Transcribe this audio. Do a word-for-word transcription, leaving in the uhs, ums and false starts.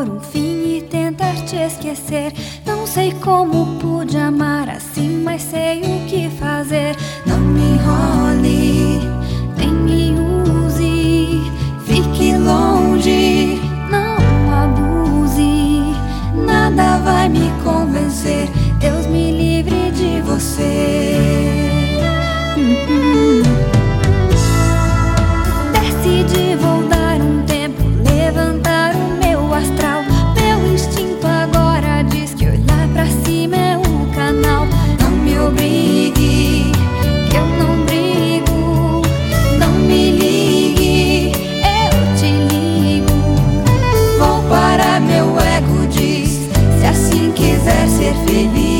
por um fim e tentar te esquecer. Não sei como pude amar assim, mas sei o que fazer. Não me enrole, nem me use, fique longe, não abuse. Nada vai me convencer, Deus me livre de você. Uhum. Decidi voltar um tempo, levantar o meu astral. Meu instinto agora diz que olhar pra cima é o canal. Não me obrigue, que eu não brigo. Não me ligue, eu te ligo. Vou parar, meu ego diz, se assim quiser ser feliz.